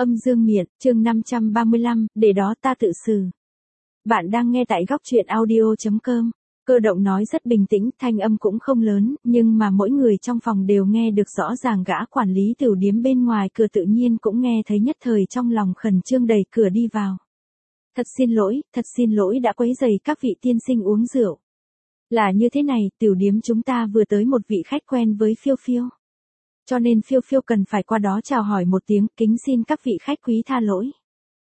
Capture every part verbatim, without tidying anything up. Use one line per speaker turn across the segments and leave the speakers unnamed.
Âm dương miện, chương năm trăm ba mươi lăm, để đó ta tự xử. Bạn đang nghe tại góc truyện audio chấm com. Cơ động nói rất bình tĩnh, thanh âm cũng không lớn, nhưng mà mỗi người trong phòng đều nghe được rõ ràng. Gã quản lý tửu điếm bên ngoài cửa tự nhiên cũng nghe thấy, nhất thời trong lòng khẩn trương đẩy cửa đi vào. Thật xin lỗi, thật xin lỗi đã quấy rầy các vị tiên sinh uống rượu. Là như thế này, tửu điếm chúng ta vừa tới một vị khách quen với Phiêu Phiêu. Cho nên Phiêu Phiêu cần phải qua đó chào hỏi một tiếng, kính xin các vị khách quý tha lỗi.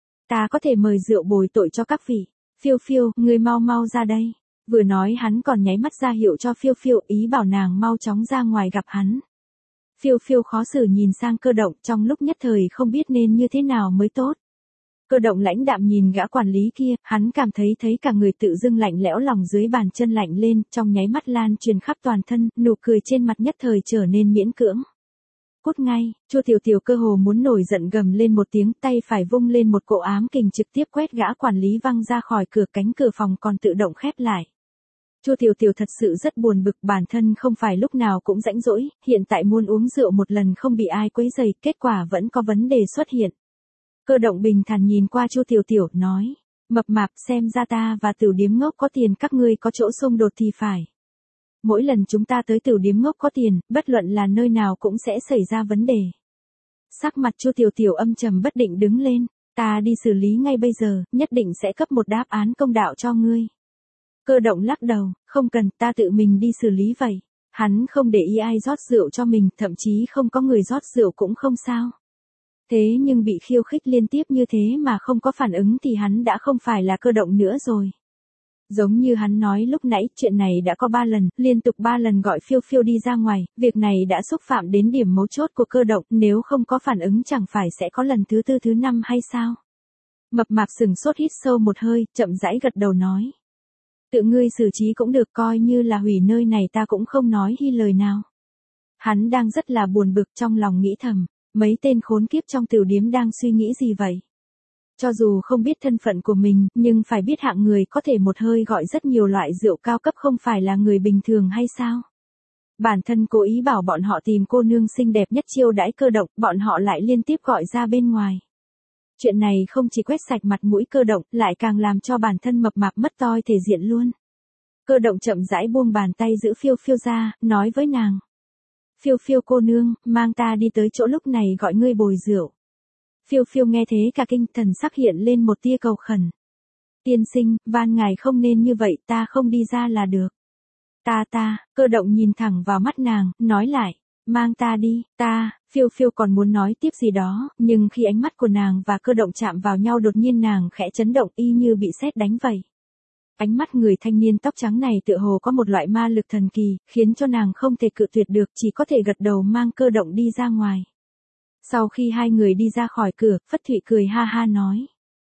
Ta có thể mời rượu bồi tội cho các vị. Phiêu Phiêu, ngươi mau mau ra đây. Vừa nói hắn còn nháy mắt ra hiệu cho Phiêu Phiêu, ý bảo nàng mau chóng ra ngoài gặp hắn. Phiêu Phiêu khó xử nhìn sang Cơ Động, trong lúc nhất thời không biết nên như thế nào mới tốt. Cơ Động lãnh đạm nhìn gã quản lý kia, hắn cảm thấy thấy cả người tự dưng lạnh lẽo, lòng dưới bàn chân lạnh lên, trong nháy mắt lan truyền khắp toàn thân, nụ cười trên mặt nhất thời trở nên miễn cưỡng. Cút ngay, Chu Tiểu Tiểu cơ hồ muốn nổi giận gầm lên một tiếng, tay phải vung lên một cỗ ám kình trực tiếp quét gã quản lý văng ra khỏi cửa, cánh cửa phòng còn tự động khép lại. Chu Tiểu Tiểu thật sự rất buồn bực, bản thân không phải lúc nào cũng rãnh rỗi, hiện tại muốn uống rượu một lần không bị ai quấy rầy, kết quả vẫn có vấn đề xuất hiện. Cơ Động bình thản nhìn qua Chu Tiểu Tiểu, nói, mập mạp, xem ra ta và tửu điếm ngốc có tiền, các ngươi có chỗ xung đột thì phải. Mỗi lần chúng ta tới tửu điếm ngốc có tiền, bất luận là nơi nào cũng sẽ xảy ra vấn đề. Sắc mặt Chu Tiểu Tiểu âm trầm bất định đứng lên, ta đi xử lý ngay bây giờ, nhất định sẽ cấp một đáp án công đạo cho ngươi. Cơ Động lắc đầu, không cần, ta tự mình đi xử lý vậy. Hắn không để ý ai rót rượu cho mình, thậm chí không có người rót rượu cũng không sao. Thế nhưng bị khiêu khích liên tiếp như thế mà không có phản ứng thì hắn đã không phải là Cơ Động nữa rồi. Giống như hắn nói lúc nãy, chuyện này đã có ba lần, liên tục ba lần gọi Phiêu Phiêu đi ra ngoài, việc này đã xúc phạm đến điểm mấu chốt của Cơ Động, nếu không có phản ứng chẳng phải sẽ có lần thứ tư thứ năm hay sao? Mập mạp sừng sốt hít sâu một hơi, chậm rãi gật đầu nói. Tự ngươi xử trí cũng được, coi như là hủy nơi này ta cũng không nói hi lời nào. Hắn đang rất là buồn bực, trong lòng nghĩ thầm, mấy tên khốn kiếp trong tửu điếm đang suy nghĩ gì vậy? Cho dù không biết thân phận của mình, nhưng phải biết hạng người có thể một hơi gọi rất nhiều loại rượu cao cấp không phải là người bình thường hay sao? Bản thân cố ý bảo bọn họ tìm cô nương xinh đẹp nhất chiêu đãi Cơ Động, bọn họ lại liên tiếp gọi ra bên ngoài. Chuyện này không chỉ quét sạch mặt mũi Cơ Động, lại càng làm cho bản thân mập mạp mất toi thể diện luôn. Cơ Động chậm rãi buông bàn tay giữ Phiêu Phiêu ra, nói với nàng. Phiêu Phiêu cô nương, mang ta đi tới chỗ lúc này gọi ngươi bồi rượu. Phiêu Phiêu nghe thế cả kinh, thần sắc hiện lên một tia cầu khẩn. Tiên sinh, van ngài không nên như vậy, ta không đi ra là được. Ta ta, Cơ Động nhìn thẳng vào mắt nàng, nói lại, mang ta đi, ta, Phiêu Phiêu còn muốn nói tiếp gì đó, nhưng khi ánh mắt của nàng và Cơ Động chạm vào nhau đột nhiên nàng khẽ chấn động y như bị sét đánh vậy. Ánh mắt người thanh niên tóc trắng này tựa hồ có một loại ma lực thần kỳ, khiến cho nàng không thể cự tuyệt được, chỉ có thể gật đầu mang Cơ Động đi ra ngoài. Sau khi hai người đi ra khỏi cửa, Phất Thụy cười ha ha nói.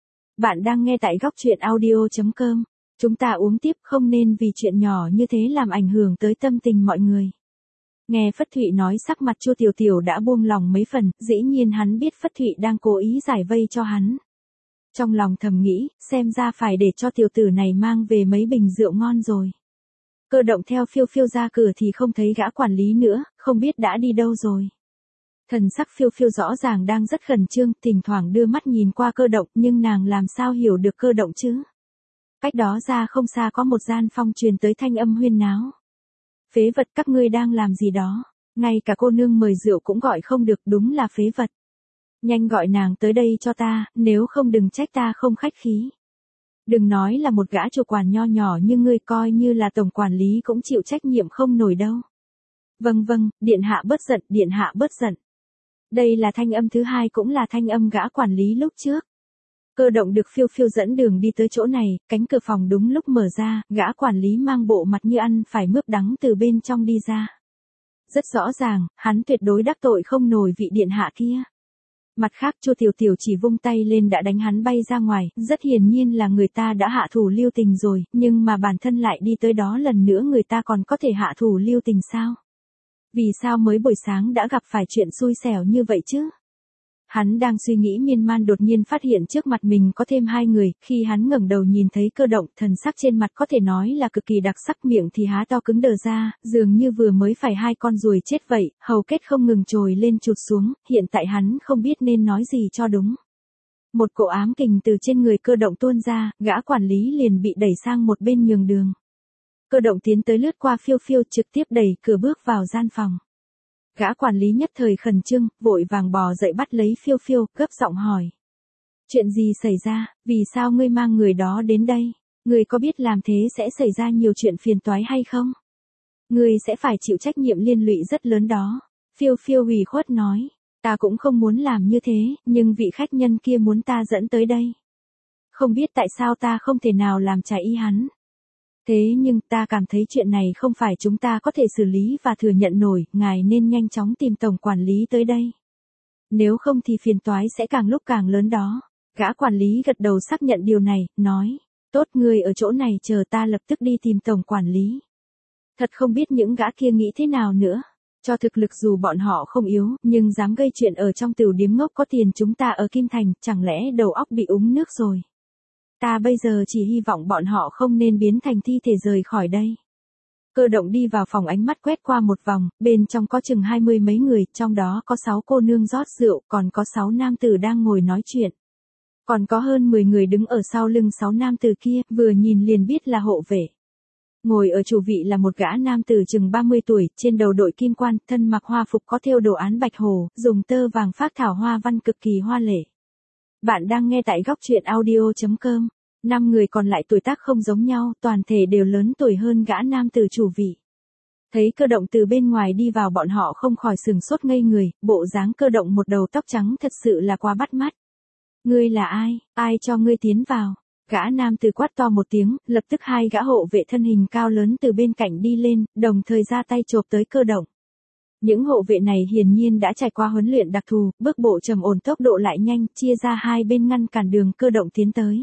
Bạn đang nghe tại góc truyện audio chấm com. Chúng ta uống tiếp, không nên vì chuyện nhỏ như thế làm ảnh hưởng tới tâm tình mọi người. Nghe Phất Thụy nói, sắc mặt Chu Tiểu Tiểu đã buông lòng mấy phần, dĩ nhiên hắn biết Phất Thụy đang cố ý giải vây cho hắn. Trong lòng thầm nghĩ, xem ra phải để cho tiểu tử này mang về mấy bình rượu ngon rồi. Cơ Động theo Phiêu Phiêu ra cửa thì không thấy gã quản lý nữa, không biết đã đi đâu rồi. Thần sắc Phiêu Phiêu rõ ràng đang rất khẩn trương, thỉnh thoảng đưa mắt nhìn qua Cơ Động, nhưng nàng làm sao hiểu được Cơ Động chứ? Cách đó ra không xa có một gian phòng truyền tới thanh âm huyên náo. Phế vật, các ngươi đang làm gì đó? Ngay cả cô nương mời rượu cũng gọi không được, đúng là phế vật. Nhanh gọi nàng tới đây cho ta, nếu không đừng trách ta không khách khí. Đừng nói là một gã chủ quản nho nhỏ như ngươi, coi như là tổng quản lý cũng chịu trách nhiệm không nổi đâu. Vâng vâng, điện hạ bớt giận, điện hạ bớt giận. Đây là thanh âm thứ hai, cũng là thanh âm gã quản lý lúc trước. Cơ Động được Phiêu Phiêu dẫn đường đi tới chỗ này, cánh cửa phòng đúng lúc mở ra, gã quản lý mang bộ mặt như ăn phải mướp đắng từ bên trong đi ra. Rất rõ ràng, hắn tuyệt đối đắc tội không nổi vị điện hạ kia. Mặt khác Chu Tiểu Tiểu chỉ vung tay lên đã đánh hắn bay ra ngoài, rất hiển nhiên là người ta đã hạ thủ lưu tình rồi, nhưng mà bản thân lại đi tới đó lần nữa, người ta còn có thể hạ thủ lưu tình sao? Vì sao mới buổi sáng đã gặp phải chuyện xui xẻo như vậy chứ? Hắn đang suy nghĩ miên man đột nhiên phát hiện trước mặt mình có thêm hai người, khi hắn ngẩng đầu nhìn thấy Cơ Động, thần sắc trên mặt có thể nói là cực kỳ đặc sắc, miệng thì há to cứng đờ ra, dường như vừa mới phải hai con ruồi chết vậy, hầu kết không ngừng trồi lên trụt xuống, hiện tại hắn không biết nên nói gì cho đúng. Một cỗ ám kình từ trên người Cơ Động tuôn ra, gã quản lý liền bị đẩy sang một bên nhường đường. Cơ Động tiến tới lướt qua Phiêu Phiêu, trực tiếp đẩy cửa bước vào gian phòng. Gã quản lý nhất thời khẩn trương, vội vàng bò dậy bắt lấy Phiêu Phiêu, gấp giọng hỏi. Chuyện gì xảy ra, vì sao ngươi mang người đó đến đây? Ngươi có biết làm thế sẽ xảy ra nhiều chuyện phiền toái hay không? Ngươi sẽ phải chịu trách nhiệm liên lụy rất lớn đó. Phiêu Phiêu ủy khuất nói. Ta cũng không muốn làm như thế, nhưng vị khách nhân kia muốn ta dẫn tới đây. Không biết tại sao ta không thể nào làm trái ý hắn. Thế nhưng ta cảm thấy chuyện này không phải chúng ta có thể xử lý và thừa nhận nổi, ngài nên nhanh chóng tìm tổng quản lý tới đây. Nếu không thì phiền toái sẽ càng lúc càng lớn đó. Gã quản lý gật đầu xác nhận điều này, nói, tốt, ngươi ở chỗ này chờ ta lập tức đi tìm tổng quản lý. Thật không biết những gã kia nghĩ thế nào nữa. Cho thực lực dù bọn họ không yếu, nhưng dám gây chuyện ở trong tửu điếm ngốc có tiền chúng ta ở Kim Thành, chẳng lẽ đầu óc bị úng nước rồi. Ta bây giờ chỉ hy vọng bọn họ không nên biến thành thi thể rời khỏi đây. Cơ Động đi vào phòng, ánh mắt quét qua một vòng, bên trong có chừng hai mươi mấy người, trong đó có sáu cô nương rót rượu, còn có sáu nam tử đang ngồi nói chuyện. Còn có hơn mười người đứng ở sau lưng sáu nam tử kia, vừa nhìn liền biết là hộ vệ. Ngồi ở chủ vị là một gã nam tử chừng ba mươi tuổi, trên đầu đội kim quan, thân mặc hoa phục có thêu đồ án bạch hồ, dùng tơ vàng phác thảo hoa văn cực kỳ hoa lệ. Bạn đang nghe tại góc truyện audio chấm com. Năm người còn lại tuổi tác không giống nhau, toàn thể đều lớn tuổi hơn gã nam tử chủ vị. Thấy Cơ Động từ bên ngoài đi vào, bọn họ không khỏi sừng sốt ngây người, bộ dáng Cơ Động một đầu tóc trắng thật sự là quá bắt mắt. Ngươi là ai, ai cho ngươi tiến vào? Gã nam tử quát to một tiếng, lập tức hai gã hộ vệ thân hình cao lớn từ bên cạnh đi lên, đồng thời ra tay chộp tới Cơ Động. Những hộ vệ này hiển nhiên đã trải qua huấn luyện đặc thù, bước bộ trầm ổn, tốc độ lại nhanh, chia ra hai bên ngăn cản đường Cơ Động tiến tới.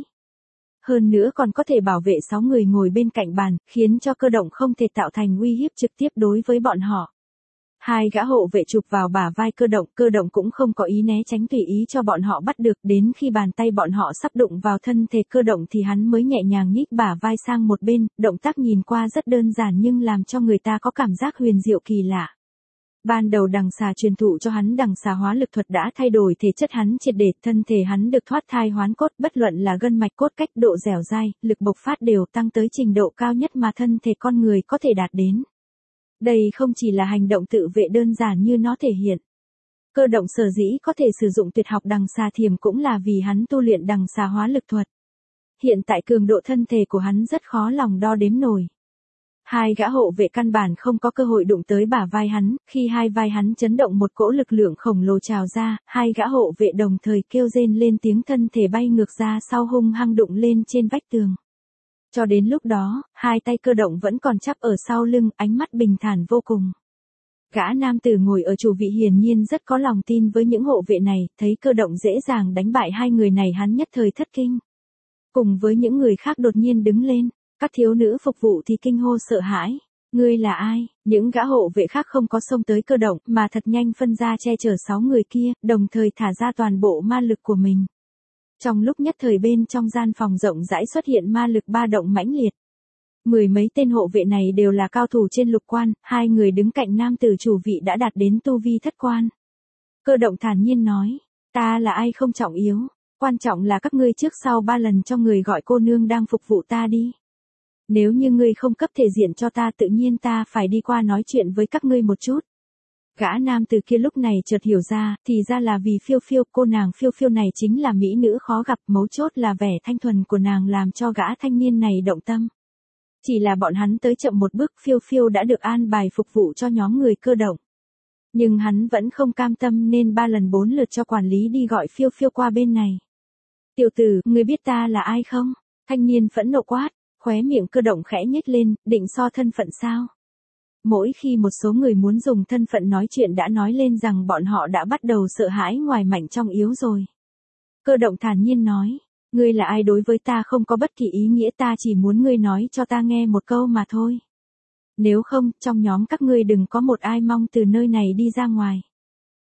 Hơn nữa còn có thể bảo vệ sáu người ngồi bên cạnh bàn, khiến cho Cơ Động không thể tạo thành uy hiếp trực tiếp đối với bọn họ. Hai gã hộ vệ chụp vào bả vai Cơ Động, Cơ Động cũng không có ý né tránh, tùy ý cho bọn họ bắt được, đến khi bàn tay bọn họ sắp đụng vào thân thể Cơ Động thì hắn mới nhẹ nhàng nhích bả vai sang một bên, động tác nhìn qua rất đơn giản nhưng làm cho người ta có cảm giác huyền diệu kỳ lạ. Ban đầu đằng xà truyền thụ cho hắn đằng xà hóa lực thuật đã thay đổi thể chất hắn triệt để, thân thể hắn được thoát thai hoán cốt, bất luận là gân mạch cốt cách, độ dẻo dai, lực bộc phát đều tăng tới trình độ cao nhất mà thân thể con người có thể đạt đến. Đây không chỉ là hành động tự vệ đơn giản như nó thể hiện. Cơ Động sở dĩ có thể sử dụng tuyệt học đằng xà thiềm cũng là vì hắn tu luyện đằng xà hóa lực thuật. Hiện tại cường độ thân thể của hắn rất khó lòng đo đếm nổi. Hai gã hộ vệ căn bản không có cơ hội đụng tới bả vai hắn, khi hai vai hắn chấn động một cỗ lực lượng khổng lồ trào ra, hai gã hộ vệ đồng thời kêu rên lên tiếng, thân thể bay ngược ra sau hung hăng đụng lên trên vách tường. Cho đến lúc đó, hai tay Cơ Động vẫn còn chắp ở sau lưng, ánh mắt bình thản vô cùng. Gã nam tử ngồi ở chủ vị hiển nhiên rất có lòng tin với những hộ vệ này, thấy Cơ Động dễ dàng đánh bại hai người này hắn nhất thời thất kinh. Cùng với những người khác đột nhiên đứng lên. Các thiếu nữ phục vụ thì kinh hô sợ hãi. Ngươi là ai? Những gã hộ vệ khác không có xông tới Cơ Động, mà thật nhanh phân ra che chở sáu người kia, đồng thời thả ra toàn bộ ma lực của mình. Trong lúc nhất thời bên trong gian phòng rộng rãi xuất hiện ma lực ba động mãnh liệt. Mười mấy tên hộ vệ này đều là cao thủ trên lục quan, hai người đứng cạnh nam tử chủ vị đã đạt đến tu vi thất quan. Cơ Động thản nhiên nói, ta là ai không trọng yếu, quan trọng là các ngươi trước sau ba lần cho người gọi cô nương đang phục vụ ta đi. Nếu như ngươi không cấp thể diện cho ta, tự nhiên ta phải đi qua nói chuyện với các ngươi một chút. Gã nam từ kia lúc này chợt hiểu ra, thì ra là vì Phiêu Phiêu, cô nàng Phiêu Phiêu này chính là mỹ nữ khó gặp, mấu chốt là vẻ thanh thuần của nàng làm cho gã thanh niên này động tâm. Chỉ là bọn hắn tới chậm một bước, Phiêu Phiêu đã được an bài phục vụ cho nhóm người Cơ Động. Nhưng hắn vẫn không cam tâm nên ba lần bốn lượt cho quản lý đi gọi Phiêu Phiêu qua bên này. Tiểu tử, ngươi biết ta là ai không? Thanh niên phẫn nộ quát. Khóe miệng Cơ Động khẽ nhếch lên, định so thân phận sao? Mỗi khi một số người muốn dùng thân phận nói chuyện đã nói lên rằng bọn họ đã bắt đầu sợ hãi ngoài mạnh trong yếu rồi. Cơ Động thản nhiên nói, ngươi là ai đối với ta không có bất kỳ ý nghĩa, ta chỉ muốn ngươi nói cho ta nghe một câu mà thôi. Nếu không, trong nhóm các ngươi đừng có một ai mong từ nơi này đi ra ngoài.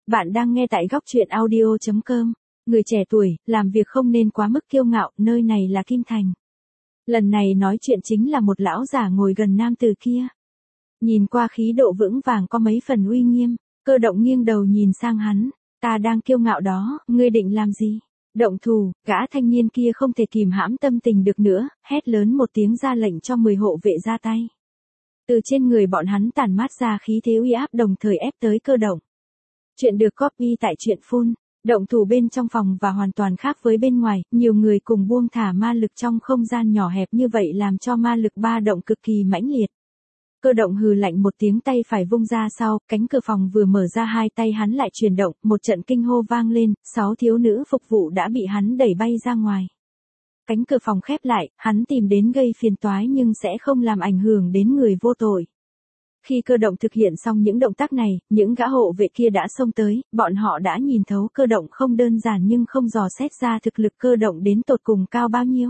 Bạn đang nghe tại góc chuyện audio chấm com. Người trẻ tuổi, làm việc không nên quá mức kiêu ngạo, nơi này là Kim Thành. Lần này nói chuyện chính là một lão giả ngồi gần nam tử kia. Nhìn qua khí độ vững vàng có mấy phần uy nghiêm, Cơ Động nghiêng đầu nhìn sang hắn, ta đang kiêu ngạo đó, ngươi định làm gì? Động thủ, gã thanh niên kia không thể kìm hãm tâm tình được nữa, hét lớn một tiếng ra lệnh cho mười hộ vệ ra tay. Từ trên người bọn hắn tản mát ra khí thế uy áp đồng thời ép tới Cơ Động. Chuyện được copy tại truyện full. Động thủ bên trong phòng và hoàn toàn khác với bên ngoài, nhiều người cùng buông thả ma lực trong không gian nhỏ hẹp như vậy làm cho ma lực ba động cực kỳ mãnh liệt. Cơ Động hừ lạnh một tiếng, tay phải vung ra sau, cánh cửa phòng vừa mở ra hai tay hắn lại chuyển động, một trận kinh hô vang lên, sáu thiếu nữ phục vụ đã bị hắn đẩy bay ra ngoài. Cánh cửa phòng khép lại, hắn tìm đến gây phiền toái nhưng sẽ không làm ảnh hưởng đến người vô tội. Khi Cơ Động thực hiện xong những động tác này, những gã hộ vệ kia đã xông tới, bọn họ đã nhìn thấu Cơ Động không đơn giản nhưng không dò xét ra thực lực Cơ Động đến tột cùng cao bao nhiêu.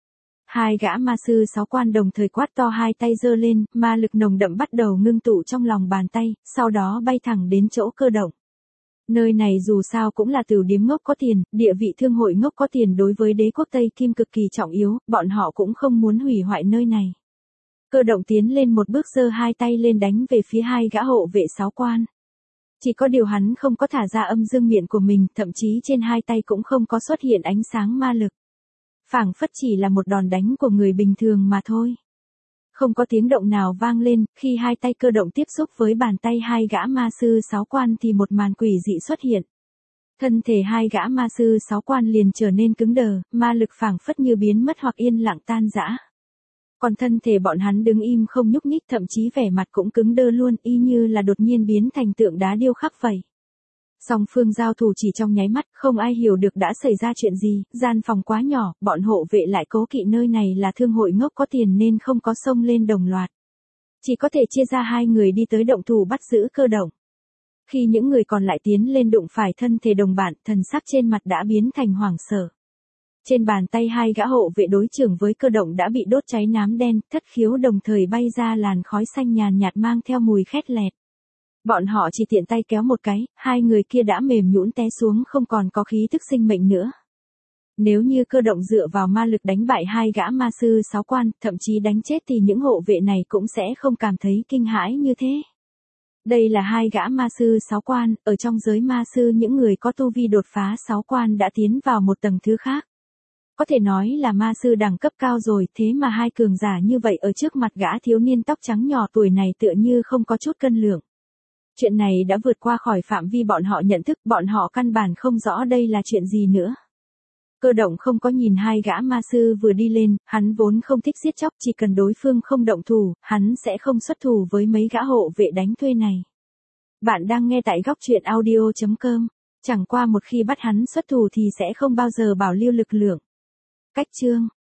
Hai gã ma sư sáu quan đồng thời quát to, hai tay giơ lên, ma lực nồng đậm bắt đầu ngưng tụ trong lòng bàn tay, sau đó bay thẳng đến chỗ Cơ Động. Nơi này dù sao cũng là Tửu Điếm ngốc có tiền, địa vị thương hội ngốc có tiền đối với đế quốc Tây Kim cực kỳ trọng yếu, bọn họ cũng không muốn hủy hoại nơi này. Cơ Động tiến lên một bước, giơ hai tay lên đánh về phía hai gã hộ vệ sáu quan. Chỉ có điều hắn không có thả ra âm dương miện của mình, thậm chí trên hai tay cũng không có xuất hiện ánh sáng ma lực. Phảng phất chỉ là một đòn đánh của người bình thường mà thôi. Không có tiếng động nào vang lên, khi hai tay Cơ Động tiếp xúc với bàn tay hai gã ma sư sáu quan thì một màn quỷ dị xuất hiện. Thân thể hai gã ma sư sáu quan liền trở nên cứng đờ, ma lực phảng phất như biến mất hoặc yên lặng tan rã. Còn thân thể bọn hắn đứng im không nhúc nhích, thậm chí vẻ mặt cũng cứng đơ luôn, y như là đột nhiên biến thành tượng đá điêu khắc vậy. Song phương giao thủ chỉ trong nháy mắt, không ai hiểu được đã xảy ra chuyện gì, gian phòng quá nhỏ, bọn hộ vệ lại cố kỵ nơi này là thương hội ngốc có tiền nên không có xông lên đồng loạt. Chỉ có thể chia ra hai người đi tới động thủ bắt giữ Cơ Động. Khi những người còn lại tiến lên đụng phải thân thể đồng bạn, thần sắc trên mặt đã biến thành hoảng sợ. Trên bàn tay hai gã hộ vệ đối trưởng với Cơ Động đã bị đốt cháy nám đen, thất khiếu đồng thời bay ra làn khói xanh nhàn nhạt mang theo mùi khét lẹt. Bọn họ chỉ tiện tay kéo một cái, hai người kia đã mềm nhũn té xuống không còn có khí thức sinh mệnh nữa. Nếu như Cơ Động dựa vào ma lực đánh bại hai gã ma sư sáu quan, thậm chí đánh chết thì những hộ vệ này cũng sẽ không cảm thấy kinh hãi như thế. Đây là hai gã ma sư sáu quan, ở trong giới ma sư những người có tu vi đột phá sáu quan đã tiến vào một tầng thứ khác. Có thể nói là ma sư đẳng cấp cao rồi, thế mà hai cường giả như vậy ở trước mặt gã thiếu niên tóc trắng nhỏ tuổi này tựa như không có chút cân lượng. Chuyện này đã vượt qua khỏi phạm vi bọn họ nhận thức, bọn họ căn bản không rõ đây là chuyện gì nữa. Cơ Động không có nhìn hai gã ma sư vừa đi lên, hắn vốn không thích giết chóc, chỉ cần đối phương không động thủ, hắn sẽ không xuất thủ với mấy gã hộ vệ đánh thuê này. Bạn đang nghe tại góc chuyện audio chấm com. Chẳng qua một khi bắt hắn xuất thủ thì sẽ không bao giờ bảo lưu lực lượng. Cách chương